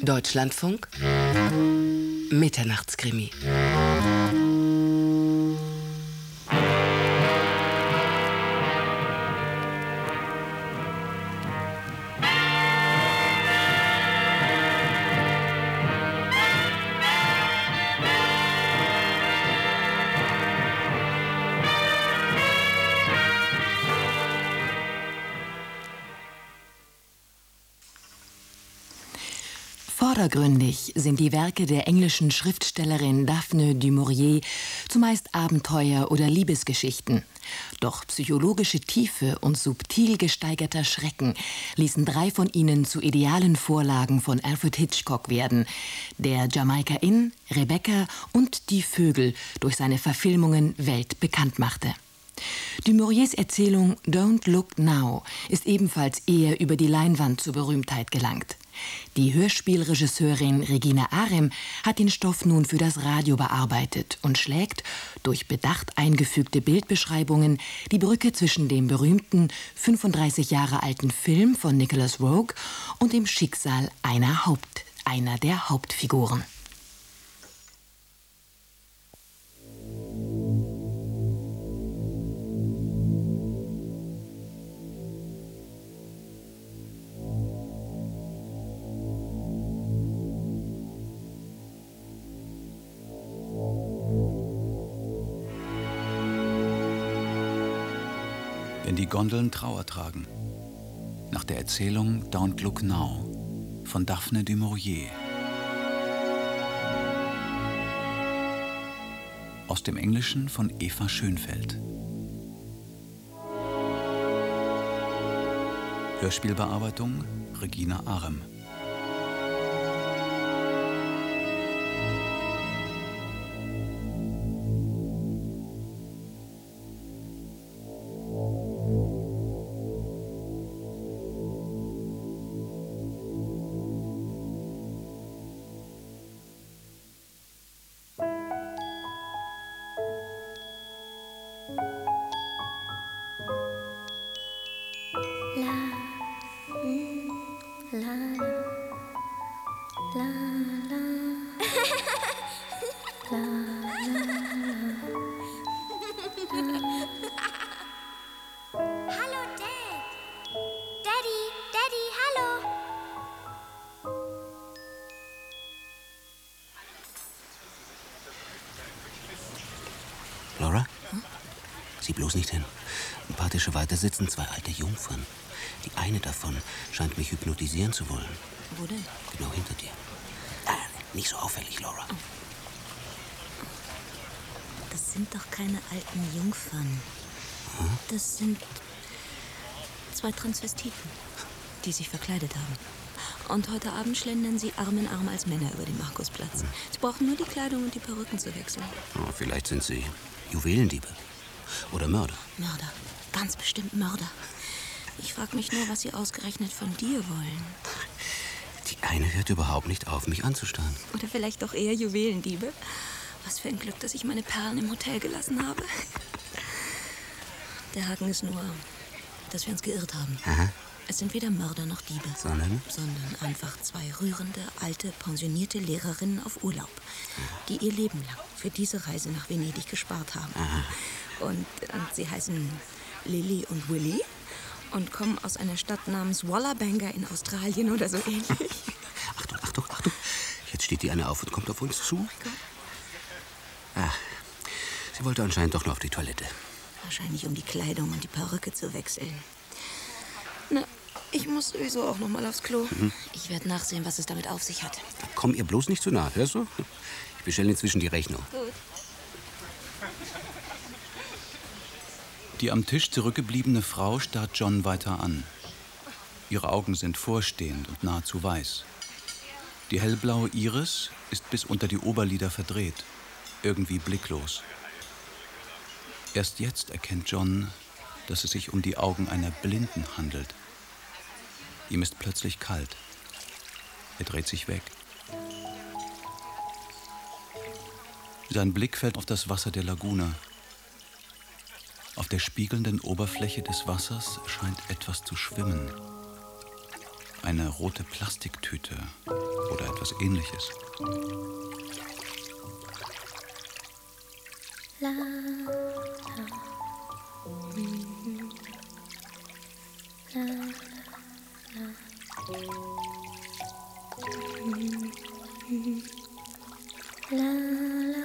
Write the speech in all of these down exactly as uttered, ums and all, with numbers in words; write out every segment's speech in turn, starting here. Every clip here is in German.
Deutschlandfunk Mitternachtskrimi. Vordergründig sind die Werke der englischen Schriftstellerin Daphne du Maurier zumeist Abenteuer- oder Liebesgeschichten. Doch psychologische Tiefe und subtil gesteigerter Schrecken ließen drei von ihnen zu idealen Vorlagen von Alfred Hitchcock werden, der Jamaika Inn, Rebecca und Die Vögel durch seine Verfilmungen weltbekannt machte. Du Mauriers Erzählung Don't Look Now ist ebenfalls eher über die Leinwand zur Berühmtheit gelangt. Die Hörspielregisseurin Regina Arem hat den Stoff nun für das Radio bearbeitet und schlägt, durch bedacht eingefügte Bildbeschreibungen, die Brücke zwischen dem berühmten fünfunddreißig Jahre alten Film von Nicholas Roeg und dem Schicksal einer Haupt, einer der Hauptfiguren. Wenn die Gondeln Trauer tragen. Nach der Erzählung Don't Look Now von Daphne du Maurier. Aus dem Englischen von Eva Schönfeld. Hörspielbearbeitung Regina Arem. Laura? Hm? Sieh bloß nicht hin. Ein paar Tische weiter sitzen zwei alte Jungfern. Die eine davon scheint mich hypnotisieren zu wollen. Wo denn? Genau hinter dir. Ah, nicht so auffällig, Laura. Das sind doch keine alten Jungfern. Hm? Das sind zwei Transvestiten, die sich verkleidet haben. Und heute Abend schlendern sie Arm in Arm als Männer über den Markusplatz. Sie brauchen nur die Kleidung und die Perücken zu wechseln. Oh, vielleicht sind sie Juwelendiebe. Oder Mörder. Mörder. Ganz bestimmt Mörder. Ich frage mich nur, was sie ausgerechnet von dir wollen. Die eine hört überhaupt nicht auf, mich anzustarren. Oder vielleicht doch eher Juwelendiebe. Was für ein Glück, dass ich meine Perlen im Hotel gelassen habe. Der Haken ist nur, dass wir uns geirrt haben. Aha. Es sind weder Mörder noch Diebe. Sondern? Sondern einfach zwei rührende, alte, pensionierte Lehrerinnen auf Urlaub, die ihr Leben lang für diese Reise nach Venedig gespart haben. Aha. Und, und sie heißen Lily und Willy und kommen aus einer Stadt namens Wallabanga in Australien oder so ähnlich. Achtung, Achtung, Achtung. Jetzt steht die eine auf und kommt auf uns zu. Oh mein Gott. Ach, sie wollte anscheinend doch nur auf die Toilette. Wahrscheinlich, um die Kleidung und die Perücke zu wechseln. Na, ich muss sowieso auch noch mal aufs Klo. Mhm. Ich werde nachsehen, was es damit auf sich hat. Komm ihr bloß nicht zu nah, hörst du? Ich bestelle inzwischen die Rechnung. Gut. Die am Tisch zurückgebliebene Frau starrt John weiter an. Ihre Augen sind vorstehend und nahezu weiß. Die hellblaue Iris ist bis unter die Oberlider verdreht, irgendwie blicklos. Erst jetzt erkennt John, dass es sich um die Augen einer Blinden handelt. Ihm ist plötzlich kalt. Er dreht sich weg. Sein Blick fällt auf das Wasser der Lagune. Auf der spiegelnden Oberfläche des Wassers scheint etwas zu schwimmen. Eine rote Plastiktüte oder etwas Ähnliches. La, la, la, la, la, la.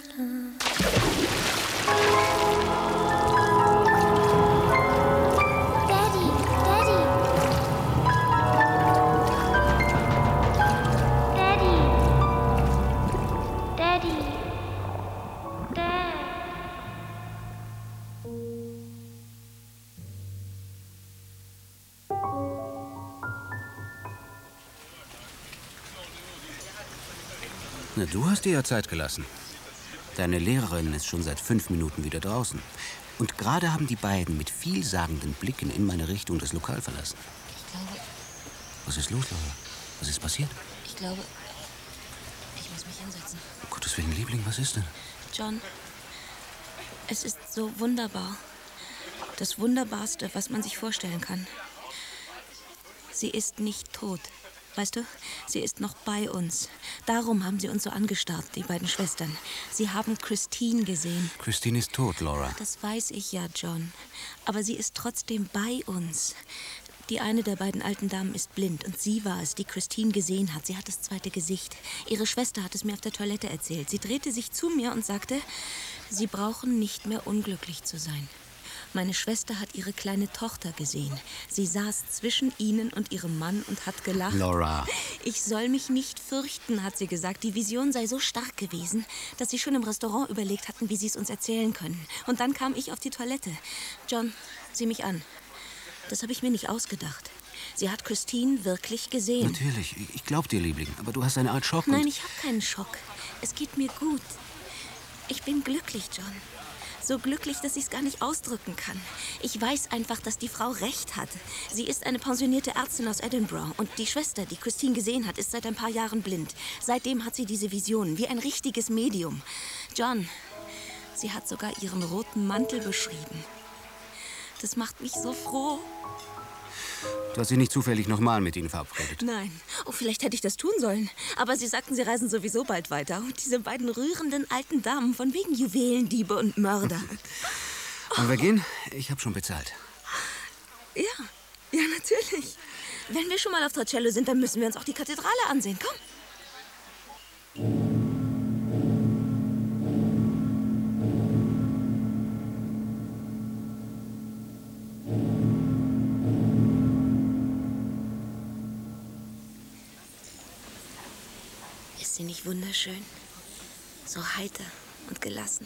Na, du hast dir ja Zeit gelassen. Deine Lehrerin ist schon seit fünf Minuten wieder draußen. Und gerade haben die beiden mit vielsagenden Blicken in meine Richtung das Lokal verlassen. Ich glaube... Was ist los, Laura? Was ist passiert? Ich glaube... Ich muss mich hinsetzen. Um Gottes Willen, Liebling, was ist denn? John, es ist so wunderbar. Das Wunderbarste, was man sich vorstellen kann. Sie ist nicht tot. Weißt du, sie ist noch bei uns. Darum haben sie uns so angestarrt, die beiden Schwestern. Sie haben Christine gesehen. Christine ist tot, Laura. Das weiß ich ja, John. Aber sie ist trotzdem bei uns. Die eine der beiden alten Damen ist blind und sie war es, die Christine gesehen hat. Sie hat das zweite Gesicht. Ihre Schwester hat es mir auf der Toilette erzählt. Sie drehte sich zu mir und sagte, sie brauchen nicht mehr unglücklich zu sein. Meine Schwester hat ihre kleine Tochter gesehen. Sie saß zwischen ihnen und ihrem Mann und hat gelacht. Laura. Ich soll mich nicht fürchten, hat sie gesagt. Die Vision sei so stark gewesen, dass sie schon im Restaurant überlegt hatten, wie sie es uns erzählen können. Und dann kam ich auf die Toilette. John, sieh mich an. Das habe ich mir nicht ausgedacht. Sie hat Christine wirklich gesehen. Natürlich, ich, ich glaub dir, Liebling. Aber du hast eine Art Schock. Nein, ich habe keinen Schock. Es geht mir gut. Ich bin glücklich, John. So glücklich, dass ich es gar nicht ausdrücken kann. Ich weiß einfach, dass die Frau recht hat. Sie ist eine pensionierte Ärztin aus Edinburgh. Und die Schwester, die Christine gesehen hat, ist seit ein paar Jahren blind. Seitdem hat sie diese Visionen, wie ein richtiges Medium. John, sie hat sogar ihren roten Mantel beschrieben. Das macht mich so froh. Du hast dich nicht zufällig nochmal mit ihnen verabredet? Nein. Oh, vielleicht hätte ich das tun sollen. Aber sie sagten, sie reisen sowieso bald weiter. Und diese beiden rührenden alten Damen, von wegen Juwelendiebe und Mörder. Wollen wir gehen? Ich habe schon bezahlt. Ja, ja, natürlich. Wenn wir schon mal auf Torcello sind, dann müssen wir uns auch die Kathedrale ansehen. Komm. Ist sie nicht wunderschön? So heiter und gelassen.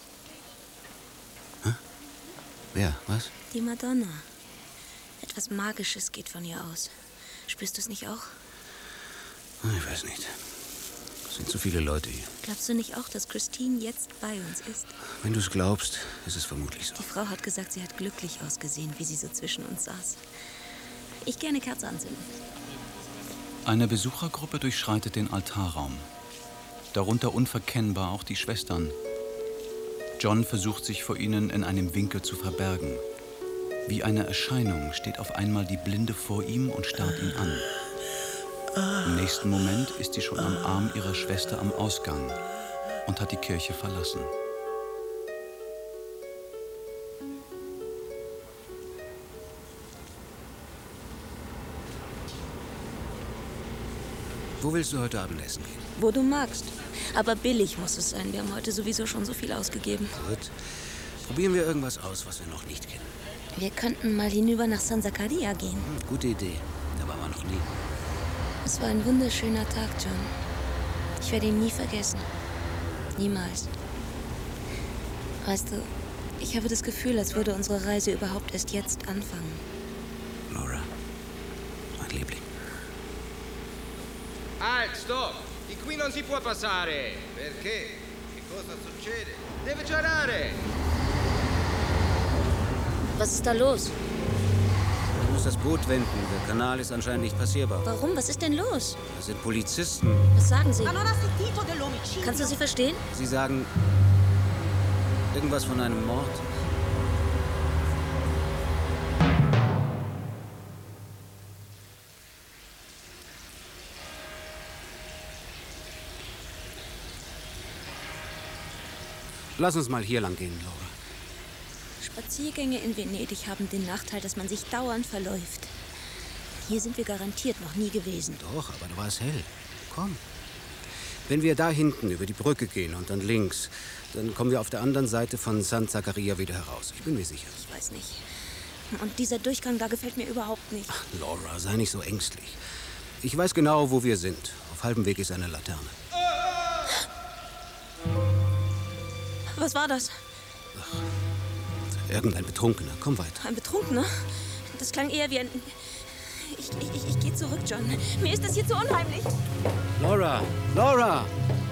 Hä? Wer? Was? Die Madonna. Etwas Magisches geht von ihr aus. Spürst du es nicht auch? Ich weiß nicht. Es sind zu viele Leute hier. Glaubst du nicht auch, dass Christine jetzt bei uns ist? Wenn du es glaubst, ist es vermutlich so. Die Frau hat gesagt, sie hat glücklich ausgesehen, wie sie so zwischen uns saß. Ich gehe eine Kerze anzünden. Eine Besuchergruppe durchschreitet den Altarraum. Darunter unverkennbar auch die Schwestern. John versucht sich vor ihnen in einem Winkel zu verbergen. Wie eine Erscheinung steht auf einmal die Blinde vor ihm und starrt ihn an. Im nächsten Moment ist sie schon am Arm ihrer Schwester am Ausgang und hat die Kirche verlassen. Wo willst du heute Abend essen gehen? Wo du magst. Aber billig muss es sein. Wir haben heute sowieso schon so viel ausgegeben. Gut. Probieren wir irgendwas aus, was wir noch nicht kennen. Wir könnten mal hinüber nach San Zaccaria gehen. Hm, gute Idee. Da waren wir noch nie. Es war ein wunderschöner Tag, John. Ich werde ihn nie vergessen. Niemals. Weißt du, ich habe das Gefühl, als würde unsere Reise überhaupt erst jetzt anfangen. Laura, mein Liebling. Halt, stop! Di qui non si può passare! Perché? Che cosa succede? Deve girare! Was ist da los? Du musst das Boot wenden. Der Kanal ist anscheinend nicht passierbar. Warum? Was ist denn los? Das sind Polizisten. Was sagen sie? Kannst du sie verstehen? Sie sagen irgendwas von einem Mord. Lass uns mal hier lang gehen, Laura. Spaziergänge in Venedig haben den Nachteil, dass man sich dauernd verläuft. Hier sind wir garantiert noch nie gewesen. Doch, aber da war es hell. Komm. Wenn wir da hinten über die Brücke gehen und dann links, dann kommen wir auf der anderen Seite von San Zaccaria wieder heraus. Ich bin mir sicher. Ich weiß nicht. Und dieser Durchgang da gefällt mir überhaupt nicht. Ach, Laura, sei nicht so ängstlich. Ich weiß genau, wo wir sind. Auf halbem Weg ist eine Laterne. Was war das? Ach, irgendein Betrunkener. Komm weiter. Ein Betrunkener? Das klang eher wie ein... Ich, ich, ich, ich gehe zurück, John. Mir ist das hier zu unheimlich. Laura! Laura!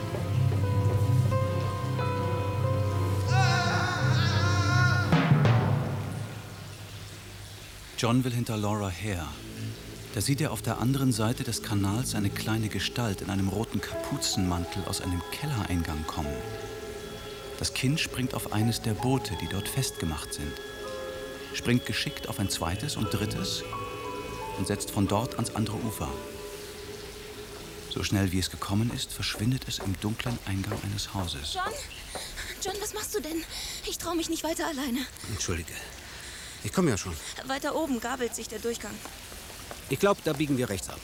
John will hinter Laura her. Da sieht er auf der anderen Seite des Kanals eine kleine Gestalt in einem roten Kapuzenmantel aus einem Kellereingang kommen. Das Kind springt auf eines der Boote, die dort festgemacht sind, springt geschickt auf ein zweites und drittes und setzt von dort ans andere Ufer. So schnell wie es gekommen ist, verschwindet es im dunklen Eingang eines Hauses. John? John, was machst du denn? Ich traue mich nicht weiter alleine. Entschuldige. Ich komme ja schon. Weiter oben gabelt sich der Durchgang. Ich glaube, da biegen wir rechts ab.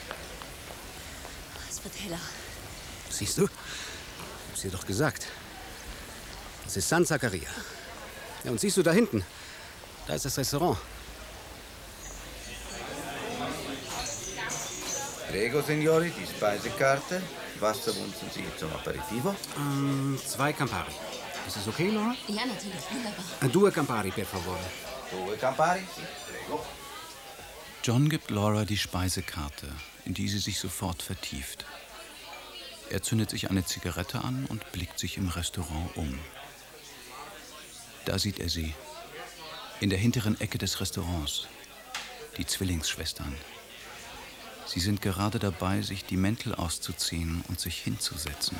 Es wird heller. Siehst du? Ich hab's dir doch gesagt. Das ist San Zaccaria. Ja, und siehst du da hinten? Da ist das Restaurant. Prego, signori, die Speisekarte. Was wünschen Sie zum Aperitivo? Ähm, zwei Campari. Ist das okay, Laura? Ja, natürlich. Wunderbar. Uh, due Campari, per favore. Due Campari? Sì, prego. John gibt Laura die Speisekarte, in die sie sich sofort vertieft. Er zündet sich eine Zigarette an und blickt sich im Restaurant um. Da sieht er sie, in der hinteren Ecke des Restaurants, die Zwillingsschwestern. Sie sind gerade dabei, sich die Mäntel auszuziehen und sich hinzusetzen.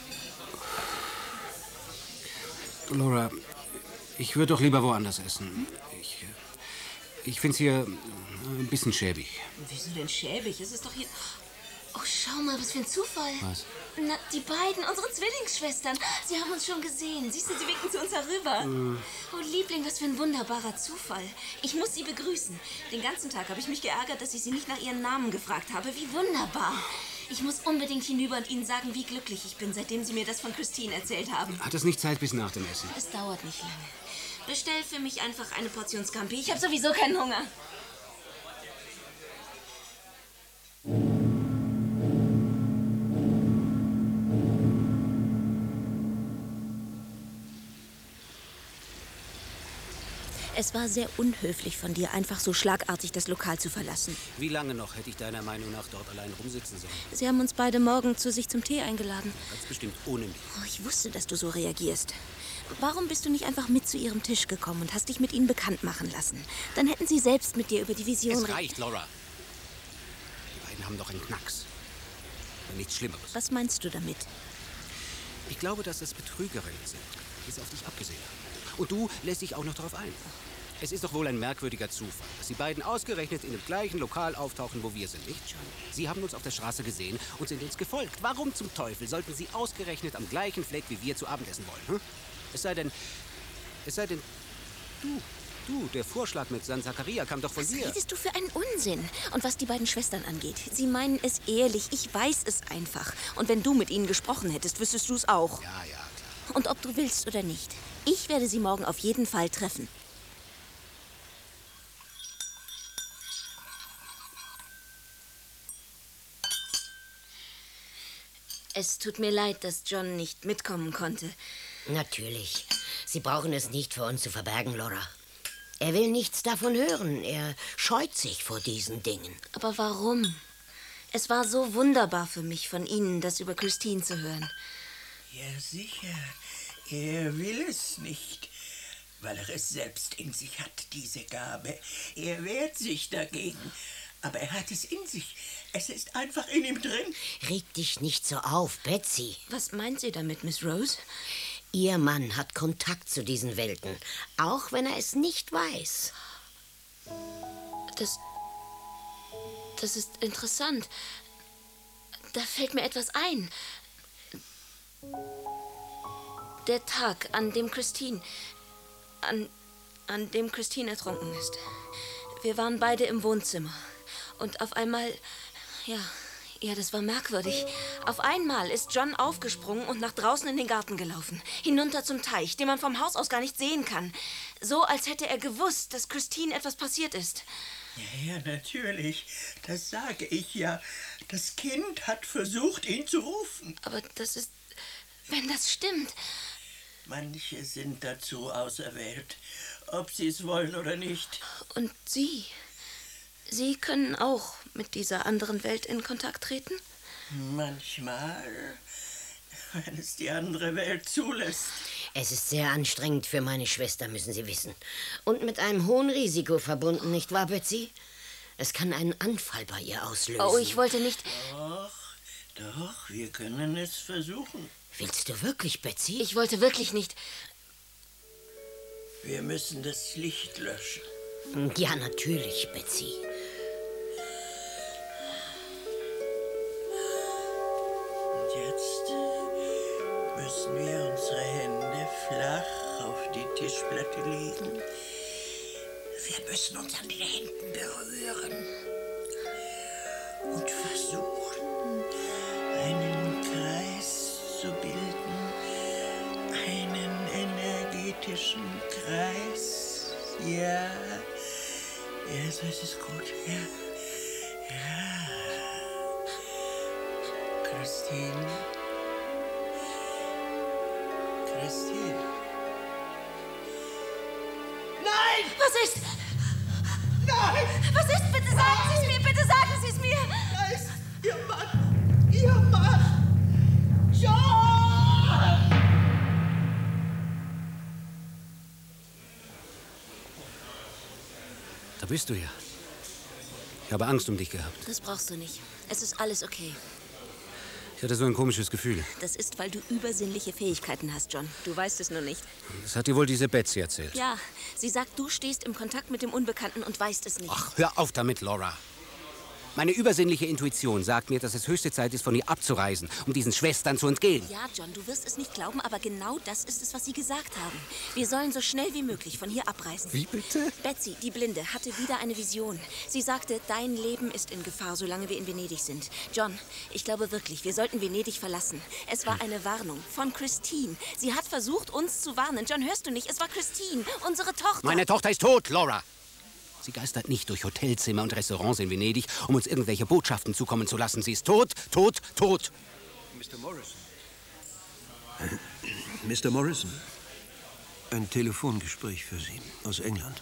Laura, ich würde doch lieber woanders essen. Ich, ich finde es hier ein bisschen schäbig. Wieso denn schäbig? Es ist doch hier... Oh, schau mal, was für ein Zufall. Was? Na, die beiden, unsere Zwillingsschwestern. Sie haben uns schon gesehen. Siehst du, sie winken zu uns herüber. Mm. Oh, Liebling, was für ein wunderbarer Zufall. Ich muss sie begrüßen. Den ganzen Tag habe ich mich geärgert, dass ich sie nicht nach ihren Namen gefragt habe. Wie wunderbar. Ich muss unbedingt hinüber und ihnen sagen, wie glücklich ich bin, seitdem sie mir das von Christine erzählt haben. Hat es nicht Zeit bis nach dem Essen? Es dauert nicht lange. Bestell für mich einfach eine Portion Scampi. Ich habe sowieso keinen Hunger. Es war sehr unhöflich von dir, einfach so schlagartig das Lokal zu verlassen. Wie lange noch hätte ich deiner Meinung nach dort allein rumsitzen sollen? Sie haben uns beide morgen zu sich zum Tee eingeladen. Ganz bestimmt ohne mich. Oh, ich wusste, dass du so reagierst. Warum bist du nicht einfach mit zu ihrem Tisch gekommen und hast dich mit ihnen bekannt machen lassen? Dann hätten sie selbst mit dir über die Vision... Es reicht, Laura. Die beiden haben doch einen Knacks. Und nichts Schlimmeres. Was meinst du damit? Ich glaube, dass das Betrügerinnen sind, die es auf dich abgesehen haben. Und du lässt dich auch noch darauf ein. Es ist doch wohl ein merkwürdiger Zufall, dass die beiden ausgerechnet in dem gleichen Lokal auftauchen, wo wir sind, nicht? Sie haben uns auf der Straße gesehen und sind uns gefolgt. Warum zum Teufel sollten sie ausgerechnet am gleichen Fleck wie wir zu Abend essen wollen? Hm? Es sei denn, es sei denn, du, du, der Vorschlag mit San Zaccaria kam doch von Was dir. redest du für einen Unsinn? Und was die beiden Schwestern angeht, sie meinen es ehrlich. Ich weiß es einfach. Und wenn du mit ihnen gesprochen hättest, wüsstest du es auch. Ja, ja, klar. Und ob du willst oder nicht. Ich werde sie morgen auf jeden Fall treffen. Es tut mir leid, dass John nicht mitkommen konnte. Natürlich. Sie brauchen es nicht vor uns zu verbergen, Laura. Er will nichts davon hören. Er scheut sich vor diesen Dingen. Aber warum? Es war so wunderbar für mich, von Ihnen das über Christine zu hören. Ja, sicher. Er will es nicht, weil er es selbst in sich hat, diese Gabe. Er wehrt sich dagegen, aber er hat es in sich. Es ist einfach in ihm drin. Reg dich nicht so auf, Betsy. Was meint sie damit, Miss Rose? Ihr Mann hat Kontakt zu diesen Welten, auch wenn er es nicht weiß. Das... Das ist interessant. Da fällt mir etwas ein. Der Tag, an dem Christine... An, an dem Christine ertrunken ist. Wir waren beide im Wohnzimmer. Und auf einmal... Ja, ja, das war merkwürdig. Auf einmal ist John aufgesprungen und nach draußen in den Garten gelaufen. Hinunter zum Teich, den man vom Haus aus gar nicht sehen kann. So, als hätte er gewusst, dass Christine etwas passiert ist. Ja, ja, natürlich. Das sage ich ja. Das Kind hat versucht, ihn zu rufen. Aber das ist... Wenn das stimmt... Manche sind dazu auserwählt, ob sie es wollen oder nicht. Und Sie? Sie können auch mit dieser anderen Welt in Kontakt treten? Manchmal, wenn es die andere Welt zulässt. Es ist sehr anstrengend für meine Schwester, müssen Sie wissen. Und mit einem hohen Risiko verbunden, nicht wahr, Betsy? Es kann einen Anfall bei ihr auslösen. Oh, ich wollte nicht... Doch, doch, wir können es versuchen. Willst du wirklich, Betsy? Ich wollte wirklich nicht... Wir müssen das Licht löschen. Ja, natürlich, Betsy. Und jetzt müssen wir unsere Hände flach auf die Tischplatte legen. Wir müssen uns an den Händen berühren und versuchen, einen Kreis zu bilden, einen energetischen Kreis. Ja, ja, so ist es gut. Ja, ja. Christine, Christine. Nein! Was ist? Nein! Was ist? Bitte sagen Sie es mir! Bitte sagen Sie es mir! Da ist Ihr Mann! Ihr Mann! John! Da bist du ja. Ich habe Angst um dich gehabt. Das brauchst du nicht. Es ist alles okay. Ich hatte so ein komisches Gefühl. Das ist, weil du übersinnliche Fähigkeiten hast, John. Du weißt es nur nicht. Das hat dir wohl diese Betsy erzählt. Ja, sie sagt, du stehst im Kontakt mit dem Unbekannten und weißt es nicht. Ach, hör auf damit, Laura. Meine übersinnliche Intuition sagt mir, dass es höchste Zeit ist, von ihr abzureisen, um diesen Schwestern zu entgehen. Ja, John, du wirst es nicht glauben, aber genau das ist es, was sie gesagt haben. Wir sollen so schnell wie möglich von hier abreisen. Wie bitte? Betsy, die Blinde, hatte wieder eine Vision. Sie sagte, dein Leben ist in Gefahr, solange wir in Venedig sind. John, ich glaube wirklich, wir sollten Venedig verlassen. Es war eine Warnung von Christine. Sie hat versucht, uns zu warnen. John, hörst du nicht? Es war Christine, unsere Tochter. Meine Tochter ist tot, Laura. Sie geistert nicht durch Hotelzimmer und Restaurants in Venedig, um uns irgendwelche Botschaften zukommen zu lassen. Sie ist tot, tot, tot. Mister Morrison. Mister Morrison. Ein Telefongespräch für Sie aus England.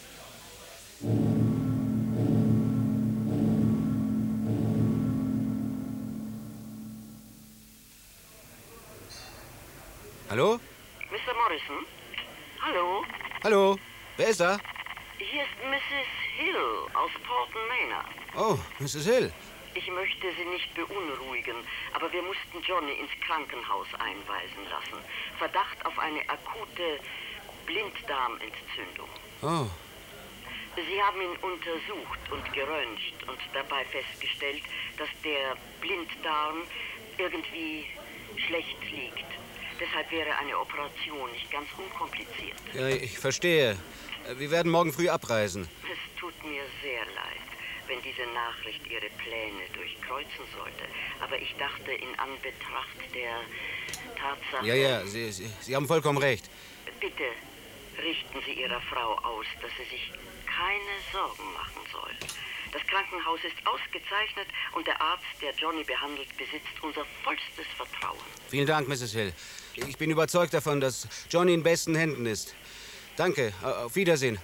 Hallo? Mister Morrison? Hallo? Hallo? Wer ist da? Hier ist Missus Hill aus Porton Manor. Oh, Missus Hill. Ich möchte Sie nicht beunruhigen, aber wir mussten Johnny ins Krankenhaus einweisen lassen. Verdacht auf eine akute Blinddarmentzündung. Oh. Sie haben ihn untersucht und geröntgt und dabei festgestellt, dass der Blinddarm irgendwie schlecht liegt. Deshalb wäre eine Operation nicht ganz unkompliziert. Ja, ich verstehe. Wir werden morgen früh abreisen. Es tut mir sehr leid, wenn diese Nachricht Ihre Pläne durchkreuzen sollte. Aber ich dachte, in Anbetracht der Tatsache... Ja, ja, Sie, Sie, Sie haben vollkommen recht. Bitte richten Sie Ihrer Frau aus, dass sie sich keine Sorgen machen soll. Das Krankenhaus ist ausgezeichnet und der Arzt, der Johnny behandelt, besitzt unser vollstes Vertrauen. Vielen Dank, Missus Hill. Ich bin überzeugt davon, dass Johnny in besten Händen ist. Danke. Auf Wiedersehen.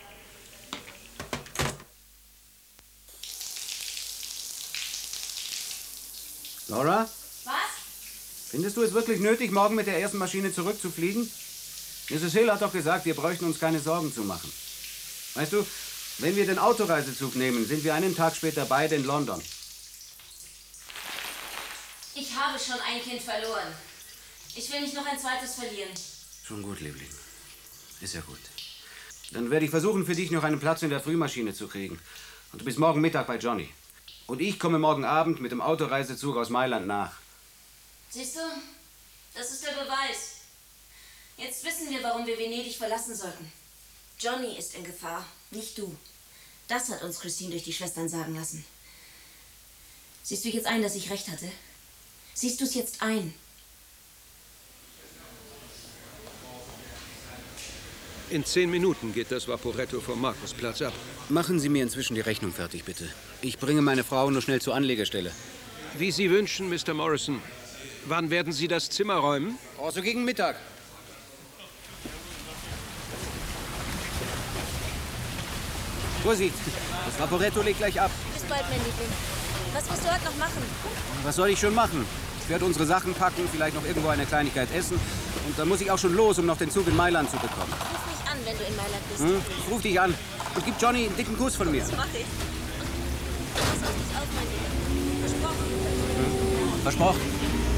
Laura? Was? Findest du es wirklich nötig, morgen mit der ersten Maschine zurückzufliegen? Missus Hill hat doch gesagt, wir bräuchten uns keine Sorgen zu machen. Weißt du, wenn wir den Autoreisezug nehmen, sind wir einen Tag später beide in London. Ich habe schon ein Kind verloren. Ich will nicht noch ein zweites verlieren. Schon gut, Liebling. Ist ja gut. Dann werde ich versuchen, für dich noch einen Platz in der Frühmaschine zu kriegen. Und du bist morgen Mittag bei Johnny. Und ich komme morgen Abend mit dem Autoreisezug aus Mailand nach. Siehst du? Das ist der Beweis. Jetzt wissen wir, warum wir Venedig verlassen sollten. Johnny ist in Gefahr, nicht du. Das hat uns Christine durch die Schwestern sagen lassen. Siehst du jetzt ein, dass ich recht hatte? Siehst du es jetzt ein? In zehn Minuten geht das Vaporetto vom Markusplatz ab. Machen Sie mir inzwischen die Rechnung fertig, bitte. Ich bringe meine Frau nur schnell zur Anlegestelle. Wie Sie wünschen, Mister Morrison. Wann werden Sie das Zimmer räumen? Oh, so gegen Mittag. Vorsicht, das Vaporetto legt gleich ab. Bis bald, mein Liebling. Was wirst du heute noch machen? Was soll ich schon machen? Ich werde unsere Sachen packen, vielleicht noch irgendwo eine Kleinigkeit essen. Und dann muss ich auch schon los, um noch den Zug in Mailand zu bekommen. Ruf mich an, wenn du in Mailand bist. Hm? Ich ruf dich an und gib Johnny einen dicken Kuss von mir. Das mach ich. Pass auf dich auf, mein Lieber. Versprochen. Hm? Versprochen.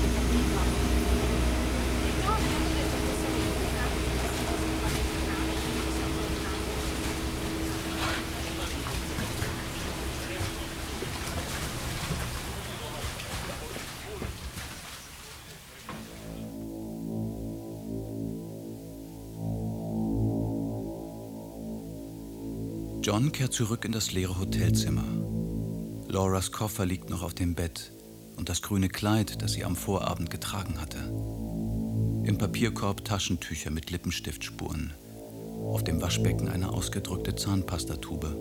John kehrt zurück in das leere Hotelzimmer. Lauras Koffer liegt noch auf dem Bett und das grüne Kleid, das sie am Vorabend getragen hatte. Im Papierkorb Taschentücher mit Lippenstiftspuren. Auf dem Waschbecken eine ausgedrückte Zahnpastatube.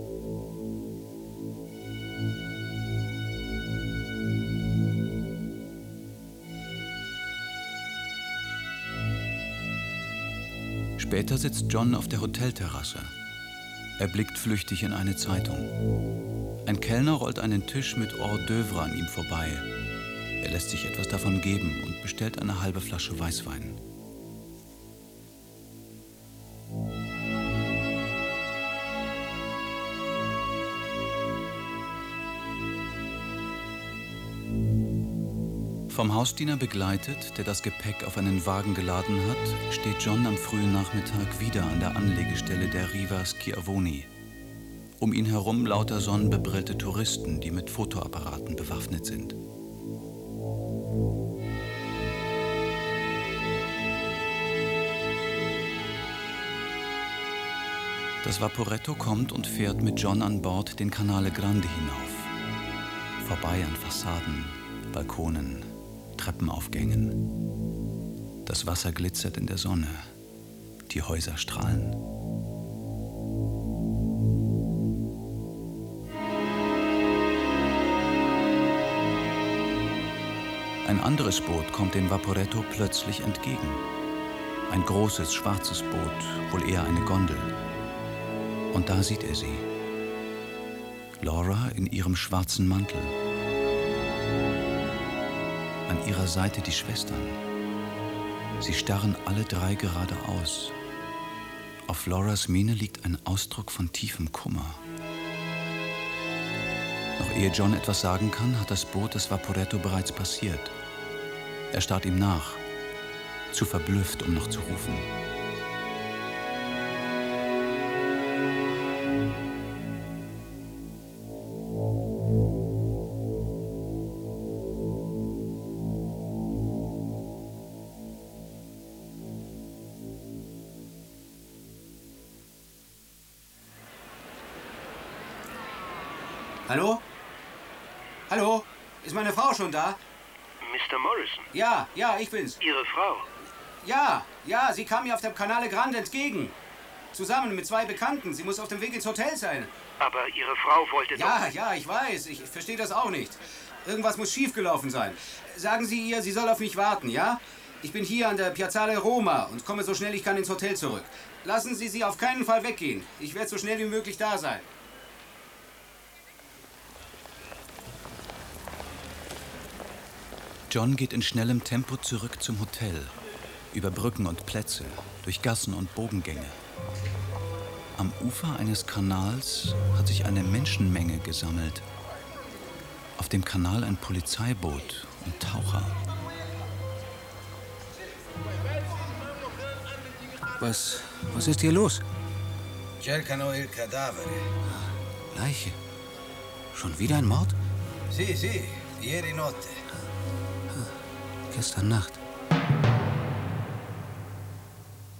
Später sitzt John auf der Hotelterrasse. Er blickt flüchtig in eine Zeitung. Ein Kellner rollt einen Tisch mit Hors d'oeuvre an ihm vorbei. Er lässt sich etwas davon geben und bestellt eine halbe Flasche Weißwein. Vom Hausdiener begleitet, der das Gepäck auf einen Wagen geladen hat, steht John am frühen Nachmittag wieder an der Anlegestelle der Riva Schiavoni. Um ihn herum lauter sonnenbebrillte Touristen, die mit Fotoapparaten bewaffnet sind. Das Vaporetto kommt und fährt mit John an Bord den Canale Grande hinauf. Vorbei an Fassaden, Balkonen, Treppenaufgängen. Das Wasser glitzert in der Sonne. Die Häuser strahlen. Ein anderes Boot kommt dem Vaporetto plötzlich entgegen. Ein großes, schwarzes Boot, wohl eher eine Gondel. Und da sieht er sie. Laura in ihrem schwarzen Mantel. An ihrer Seite die Schwestern. Sie starren alle drei geradeaus. Auf Lauras Miene liegt ein Ausdruck von tiefem Kummer. Noch ehe John etwas sagen kann, hat das Boot das Vaporetto bereits passiert. Er starrt ihm nach, zu verblüfft, um noch zu rufen. Hallo? Hallo? Ist meine Frau schon da? Mister Morrison? Ja, ja, ich bin's. Ihre Frau? Ja, ja, sie kam mir auf dem Canale Grande entgegen. Zusammen mit zwei Bekannten. Sie muss auf dem Weg ins Hotel sein. Aber Ihre Frau wollte Ja, doch... ja, ich weiß. Ich verstehe das auch nicht. Irgendwas muss schiefgelaufen sein. Sagen Sie ihr, sie soll auf mich warten, ja? Ich bin hier an der Piazzale Roma und komme so schnell ich kann ins Hotel zurück. Lassen Sie sie auf keinen Fall weggehen. Ich werde so schnell wie möglich da sein. John geht in schnellem Tempo zurück zum Hotel, über Brücken und Plätze, durch Gassen und Bogengänge. Am Ufer eines Kanals hat sich eine Menschenmenge gesammelt. Auf dem Kanal ein Polizeiboot und Taucher. Was, was ist hier los? Cercano il cadavere. Leiche. Schon wieder ein Mord? Sì, sì, ieri notte. Gestern Nacht.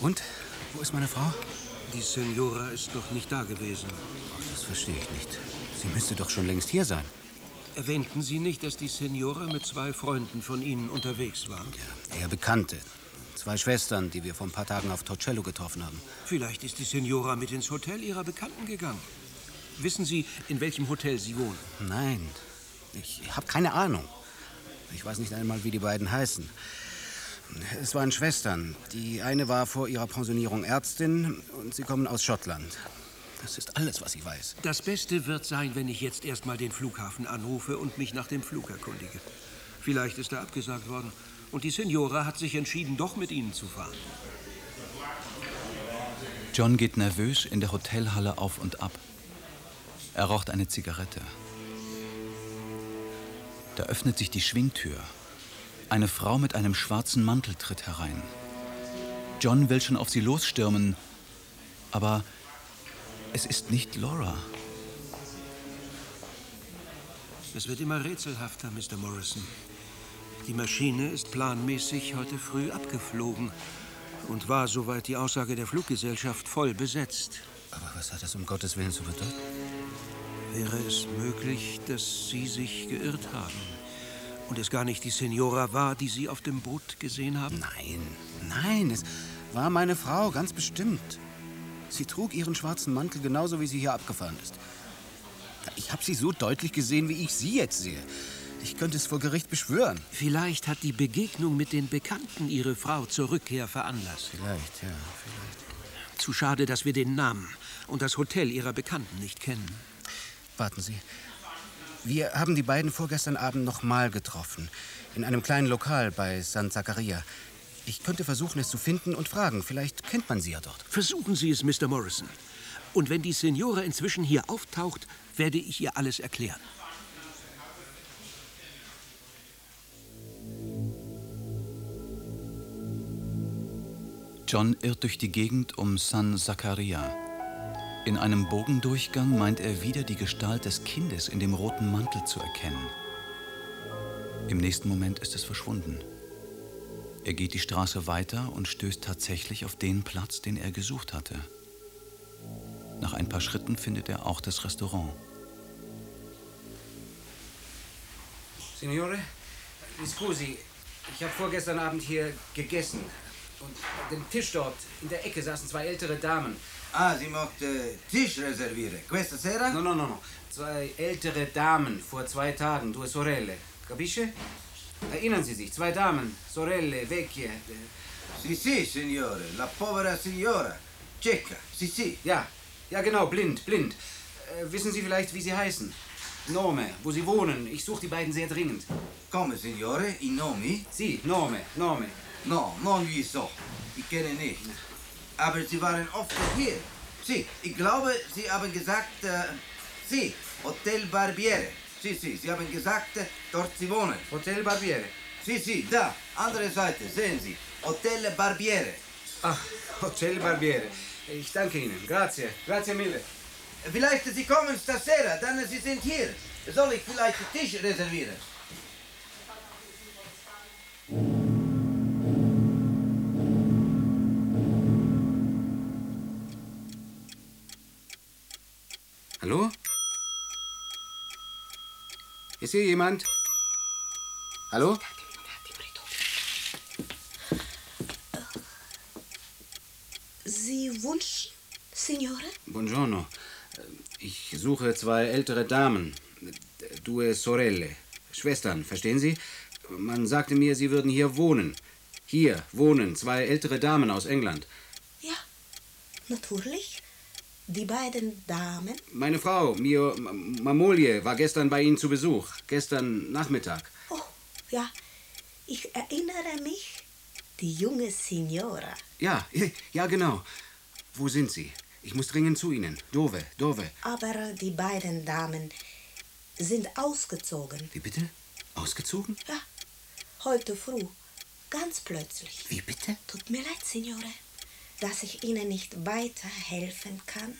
Und? Wo ist meine Frau? Die Signora ist noch nicht da gewesen. Oh, das verstehe ich nicht. Sie müsste doch schon längst hier sein. Erwähnten Sie nicht, dass die Signora mit zwei Freunden von Ihnen unterwegs war? Ja, eher Bekannte. Zwei Schwestern, die wir vor ein paar Tagen auf Torcello getroffen haben. Vielleicht ist die Signora mit ins Hotel ihrer Bekannten gegangen. Wissen Sie, in welchem Hotel sie wohnen? Nein, ich habe keine Ahnung. Ich weiß nicht einmal, wie die beiden heißen. Es waren Schwestern. Die eine war vor ihrer Pensionierung Ärztin und sie kommen aus Schottland. Das ist alles, was ich weiß. Das Beste wird sein, wenn ich jetzt erst mal den Flughafen anrufe und mich nach dem Flug erkundige. Vielleicht ist er abgesagt worden und die Signora hat sich entschieden, doch mit Ihnen zu fahren. John geht nervös in der Hotelhalle auf und ab. Er raucht eine Zigarette. Da öffnet sich die Schwingtür. Eine Frau mit einem schwarzen Mantel tritt herein. John will schon auf sie losstürmen, aber es ist nicht Laura. Es wird immer rätselhafter, Mister Morrison. Die Maschine ist planmäßig heute früh abgeflogen und war, soweit die Aussage der Fluggesellschaft, voll besetzt. Aber was hat das um Gottes Willen zu bedeuten? Wäre es möglich, dass Sie sich geirrt haben und es gar nicht die Signora war, die Sie auf dem Boot gesehen haben? Nein, nein, es war meine Frau, ganz bestimmt. Sie trug ihren schwarzen Mantel genauso, wie sie hier abgefahren ist. Ich habe sie so deutlich gesehen, wie ich Sie jetzt sehe. Ich könnte es vor Gericht beschwören. Vielleicht hat die Begegnung mit den Bekannten Ihre Frau zur Rückkehr veranlasst. Vielleicht, ja, vielleicht. Zu schade, dass wir den Namen und das Hotel Ihrer Bekannten nicht kennen. Warten Sie. Wir haben die beiden vorgestern Abend noch mal getroffen. In einem kleinen Lokal bei San Zaccaria. Ich könnte versuchen, es zu finden und fragen. Vielleicht kennt man sie ja dort. Versuchen Sie es, Mister Morrison. Und wenn die Signora inzwischen hier auftaucht, werde ich ihr alles erklären. John irrt durch die Gegend um San Zaccaria. In einem Bogendurchgang meint er wieder die Gestalt des Kindes in dem roten Mantel zu erkennen. Im nächsten Moment ist es verschwunden. Er geht die Straße weiter und stößt tatsächlich auf den Platz, den er gesucht hatte. Nach ein paar Schritten findet er auch das Restaurant. Signore, scusi, ich habe vorgestern Abend hier gegessen. Und an dem Tisch dort, in der Ecke, saßen zwei ältere Damen. Ah, Sie möchte Tisch reservieren. Questa sera? No, no, no, no. Zwei ältere Damen vor zwei Tagen, due sorelle. Capisce? Erinnern Sie sich, zwei Damen, Sorelle, vecchie. Sì, sì, signore. La povera signora. Cieca. Sì, sì. Ja, ja genau, blind, blind. Äh, wissen Sie vielleicht, wie sie heißen? Nome, wo sie wohnen. Ich suche die beiden sehr dringend. Come, signore? I nomi? Sì, Nome, Nome. No, non li so. Ich kenne nicht. Aber Sie waren oft hier. Sie, ich glaube, Sie haben gesagt, äh, Sie, Hotel Barbiere. Sie, Sie, Sie haben gesagt, äh, dort Sie wohnen. Hotel Barbiere? Sie, Sie, da, andere Seite, sehen Sie. Hotel Barbiere. Ach, Hotel Barbiere. Ich danke Ihnen. Grazie, grazie mille. Vielleicht Sie kommen stasera, dann Sie sind hier. Soll ich vielleicht den Tisch reservieren? Hallo? Ist hier jemand? Hallo? Sie wünschen, Signore? Buongiorno. Ich suche zwei ältere Damen. Due sorelle. Schwestern, verstehen Sie? Man sagte mir, Sie würden hier wohnen. Hier wohnen zwei ältere Damen aus England. Ja, natürlich. Die beiden Damen? Meine Frau, Mio Mamolie, war gestern bei Ihnen zu Besuch. Gestern Nachmittag. Oh, ja. Ich erinnere mich. Die junge Signora. Ja, ja, genau. Wo sind Sie? Ich muss dringend zu Ihnen. Dove, dove. Aber die beiden Damen sind ausgezogen. Wie bitte? Ausgezogen? Ja, heute früh. Ganz plötzlich. Wie bitte? Tut mir leid, Signore, dass ich Ihnen nicht weiterhelfen kann.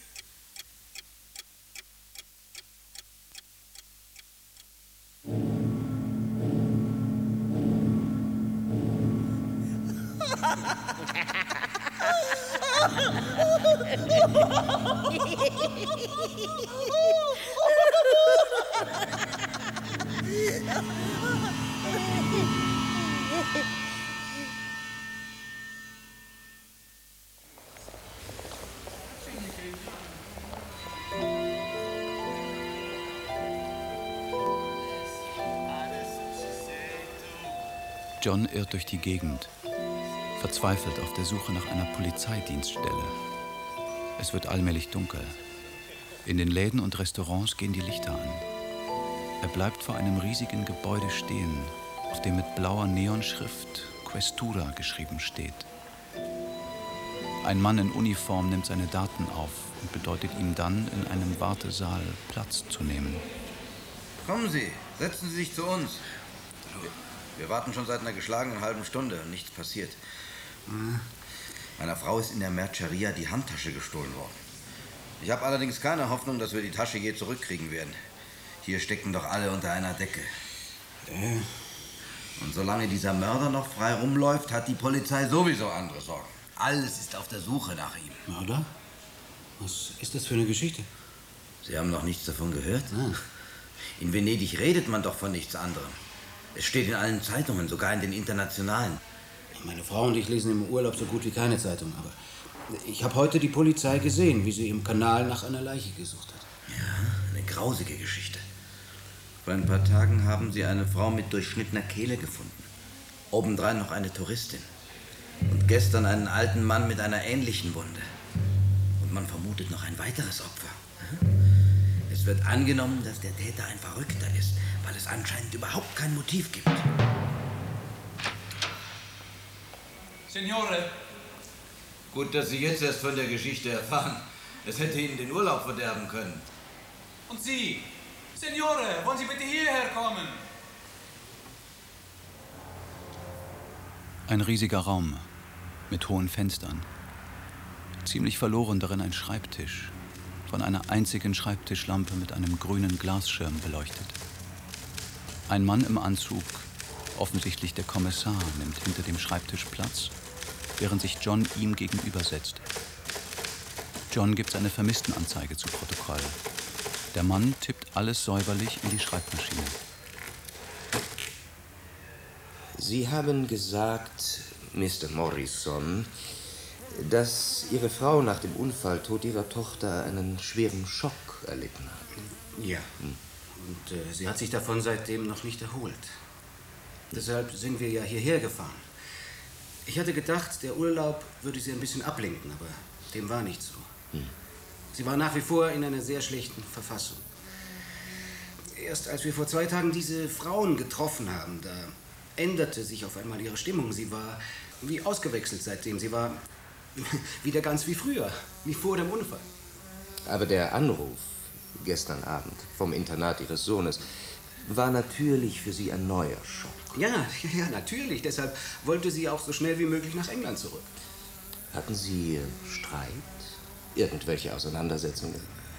John irrt durch die Gegend, verzweifelt auf der Suche nach einer Polizeidienststelle. Es wird allmählich dunkel. In den Läden und Restaurants gehen die Lichter an. Er bleibt vor einem riesigen Gebäude stehen, auf dem mit blauer Neonschrift Questura geschrieben steht. Ein Mann in Uniform nimmt seine Daten auf und bedeutet ihm dann, in einem Wartesaal Platz zu nehmen. Kommen Sie, setzen Sie sich zu uns. Wir warten schon seit einer geschlagenen halben Stunde und nichts passiert. Mhm. Meiner Frau ist in der Merceria die Handtasche gestohlen worden. Ich habe allerdings keine Hoffnung, dass wir die Tasche je zurückkriegen werden. Hier stecken doch alle unter einer Decke. Äh. Und solange dieser Mörder noch frei rumläuft, hat die Polizei sowieso andere Sorgen. Alles ist auf der Suche nach ihm. Mörder? Was ist das für eine Geschichte? Sie haben noch nichts davon gehört? Nein. In Venedig redet man doch von nichts anderem. Es steht in allen Zeitungen, sogar in den internationalen. Meine Frau und ich lesen im Urlaub so gut wie keine Zeitung, aber ich habe heute die Polizei gesehen, wie sie im Kanal nach einer Leiche gesucht hat. Ja, eine grausige Geschichte. Vor ein paar Tagen haben sie eine Frau mit durchschnittener Kehle gefunden. Obendrein noch eine Touristin. Und gestern einen alten Mann mit einer ähnlichen Wunde. Und man vermutet noch ein weiteres Opfer. Es wird angenommen, dass der Täter ein Verrückter ist, weil es anscheinend überhaupt kein Motiv gibt. Signore! Gut, dass Sie jetzt erst von der Geschichte erfahren. Es hätte Ihnen den Urlaub verderben können. Und Sie? Signore, wollen Sie bitte hierher kommen? Ein riesiger Raum mit hohen Fenstern. Ziemlich verloren darin ein Schreibtisch, von einer einzigen Schreibtischlampe mit einem grünen Glasschirm beleuchtet. Ein Mann im Anzug, offensichtlich der Kommissar, nimmt hinter dem Schreibtisch Platz, während sich John ihm gegenübersetzt. John gibt seine Vermisstenanzeige zu Protokoll. Der Mann tippt alles säuberlich in die Schreibmaschine. Sie haben gesagt, Mister Morrison, dass Ihre Frau nach dem Unfalltod Ihrer Tochter einen schweren Schock erlitten hat. Ja. Hm. Und äh, sie hat sich davon seitdem noch nicht erholt. Deshalb sind wir ja hierher gefahren. Ich hatte gedacht, der Urlaub würde sie ein bisschen ablenken, aber dem war nicht so. Hm. Sie war nach wie vor in einer sehr schlechten Verfassung. Erst als wir vor zwei Tagen diese Frauen getroffen haben, da änderte sich auf einmal ihre Stimmung. Sie war wie ausgewechselt seitdem. Sie war wieder ganz wie früher, wie vor dem Unfall. Aber der Anruf gestern Abend vom Internat Ihres Sohnes war natürlich für Sie ein neuer Schock. Ja, ja, ja, natürlich. Deshalb wollte sie auch so schnell wie möglich nach England zurück. Hatten Sie Streit? Irgendwelche Auseinandersetzungen?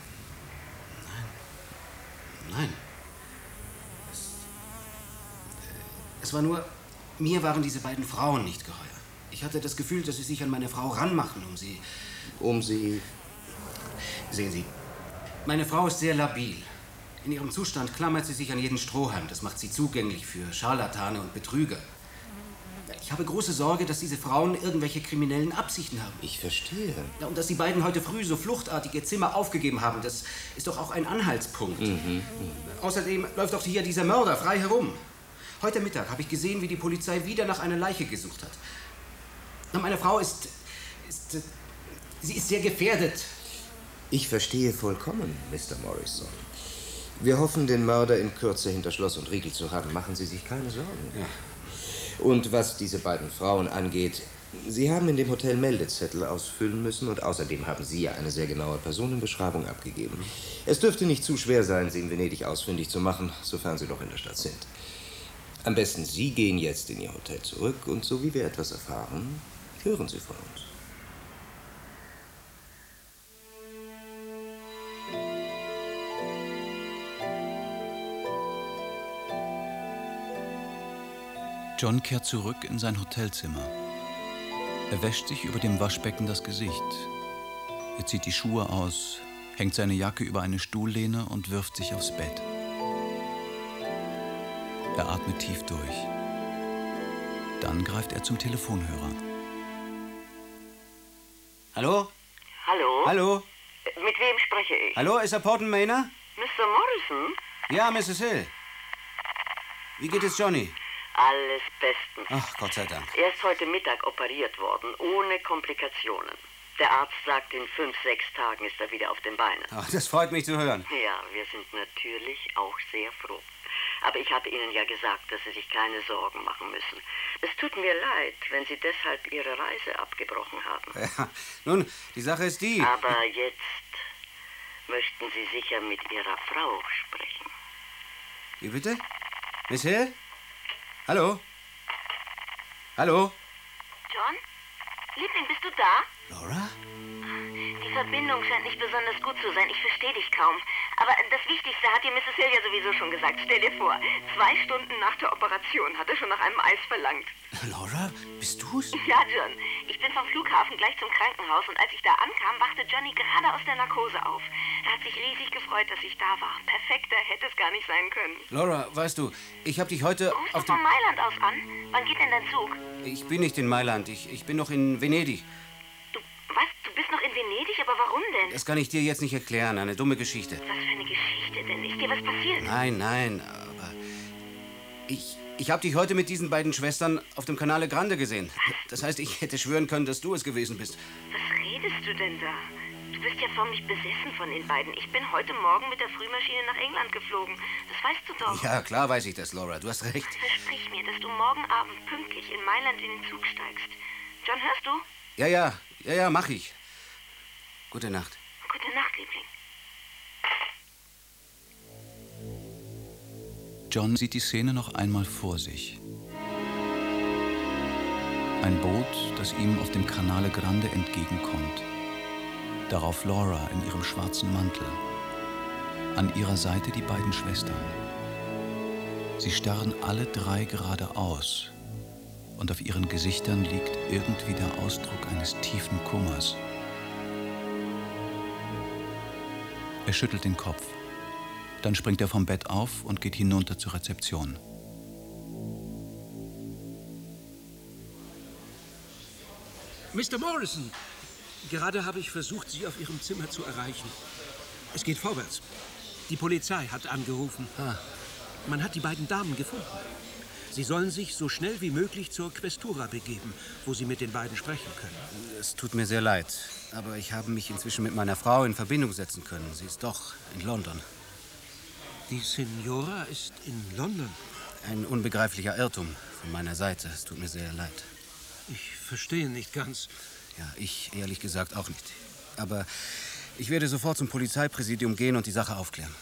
Nein. Nein. Es, es war nur, mir waren diese beiden Frauen nicht geheuer. Ich hatte das Gefühl, dass sie sich an meine Frau ranmachen, um sie... Um sie... Sehen Sie, meine Frau ist sehr labil. In ihrem Zustand klammert sie sich an jeden Strohhalm. Das macht sie zugänglich für Scharlatane und Betrüger. Ich habe große Sorge, dass diese Frauen irgendwelche kriminellen Absichten haben. Ich verstehe. Ja, und dass die beiden heute früh so fluchtartig ihr Zimmer aufgegeben haben, das ist doch auch ein Anhaltspunkt. Mhm. Außerdem läuft doch hier dieser Mörder frei herum. Heute Mittag habe ich gesehen, wie die Polizei wieder nach einer Leiche gesucht hat. Na, meine Frau ist, ist... Sie ist sehr gefährdet. Ich verstehe vollkommen, Mister Morrison. Wir hoffen, den Mörder in Kürze hinter Schloss und Riegel zu haben. Machen Sie sich keine Sorgen. Ja. Und was diese beiden Frauen angeht, Sie haben in dem Hotel Meldezettel ausfüllen müssen und außerdem haben Sie ja eine sehr genaue Personenbeschreibung abgegeben. Es dürfte nicht zu schwer sein, Sie in Venedig ausfindig zu machen, sofern Sie doch in der Stadt sind. Am besten Sie gehen jetzt in Ihr Hotel zurück und so wie wir etwas erfahren, hören Sie von uns. John kehrt zurück in sein Hotelzimmer. Er wäscht sich über dem Waschbecken das Gesicht. Er zieht die Schuhe aus, hängt seine Jacke über eine Stuhllehne und wirft sich aufs Bett. Er atmet tief durch. Dann greift er zum Telefonhörer. Hallo? Hallo? Hallo? Mit wem spreche ich? Hallo, ist Herr Porton Maynard? Mister Morrison? Ja, Missus Hill. Wie geht es Johnny? Alles bestens. Ach, Gott sei Dank. Er ist heute Mittag operiert worden, ohne Komplikationen. Der Arzt sagt, in fünf, sechs Tagen ist er wieder auf den Beinen. Ach, das freut mich zu hören. Ja, wir sind natürlich auch sehr froh. Aber ich hatte Ihnen ja gesagt, dass Sie sich keine Sorgen machen müssen. Es tut mir leid, wenn Sie deshalb Ihre Reise abgebrochen haben. Ja, nun, die Sache ist die... Aber jetzt möchten Sie sicher mit Ihrer Frau sprechen. Wie bitte? Miss Hill? Hallo? Hallo? John? Liebling, bist du da? Laura? Die Verbindung scheint nicht besonders gut zu sein. Ich verstehe dich kaum. Aber das Wichtigste hat dir Missus Hill ja sowieso schon gesagt. Stell dir vor, zwei Stunden nach der Operation hat er schon nach einem Eis verlangt. Laura, bist du's? Ja, John. Ich bin vom Flughafen gleich zum Krankenhaus und als ich da ankam, wachte Johnny gerade aus der Narkose auf. Er hat sich riesig gefreut, dass ich da war. Perfekter hätte es gar nicht sein können. Laura, weißt du, ich habe dich heute Rufst auf du dem... von Mailand aus an? Wann geht denn dein Zug? Ich bin nicht in Mailand, ich, ich bin noch in Venedig. Was? Du bist noch in Venedig? Aber warum denn? Das kann ich dir jetzt nicht erklären, eine dumme Geschichte. Was für eine Geschichte denn? Ist dir was passiert? Nein, nein, aber ich, ich habe dich heute mit diesen beiden Schwestern auf dem Canale Grande gesehen. Das heißt, ich hätte schwören können, dass du es gewesen bist. Was redest du denn da? Du bist ja förmlich besessen von den beiden. Ich bin heute Morgen mit der Frühmaschine nach England geflogen. Das weißt du doch. Ja, klar weiß ich das, Laura. Du hast recht. Versprich mir, dass du morgen Abend pünktlich in Mailand in den Zug steigst. John, hörst du? Ja, ja, ja, ja, mach ich. Gute Nacht. Gute Nacht, Liebling. John sieht die Szene noch einmal vor sich. Ein Boot, das ihm auf dem Canale Grande entgegenkommt. Darauf Laura in ihrem schwarzen Mantel. An ihrer Seite die beiden Schwestern. Sie starren alle drei geradeaus. Und auf ihren Gesichtern liegt irgendwie der Ausdruck eines tiefen Kummers. Er schüttelt den Kopf. Dann springt er vom Bett auf und geht hinunter zur Rezeption. Mister Morrison, gerade habe ich versucht, Sie auf Ihrem Zimmer zu erreichen. Es geht vorwärts. Die Polizei hat angerufen. Ah. Man hat die beiden Damen gefunden. Sie sollen sich so schnell wie möglich zur Questura begeben, wo Sie mit den beiden sprechen können. Es tut mir sehr leid, aber ich habe mich inzwischen mit meiner Frau in Verbindung setzen können. Sie ist doch in London. Die Signora ist in London? Ein unbegreiflicher Irrtum von meiner Seite. Es tut mir sehr leid. Ich verstehe nicht ganz. Ja, ich ehrlich gesagt auch nicht. Aber ich werde sofort zum Polizeipräsidium gehen und die Sache aufklären.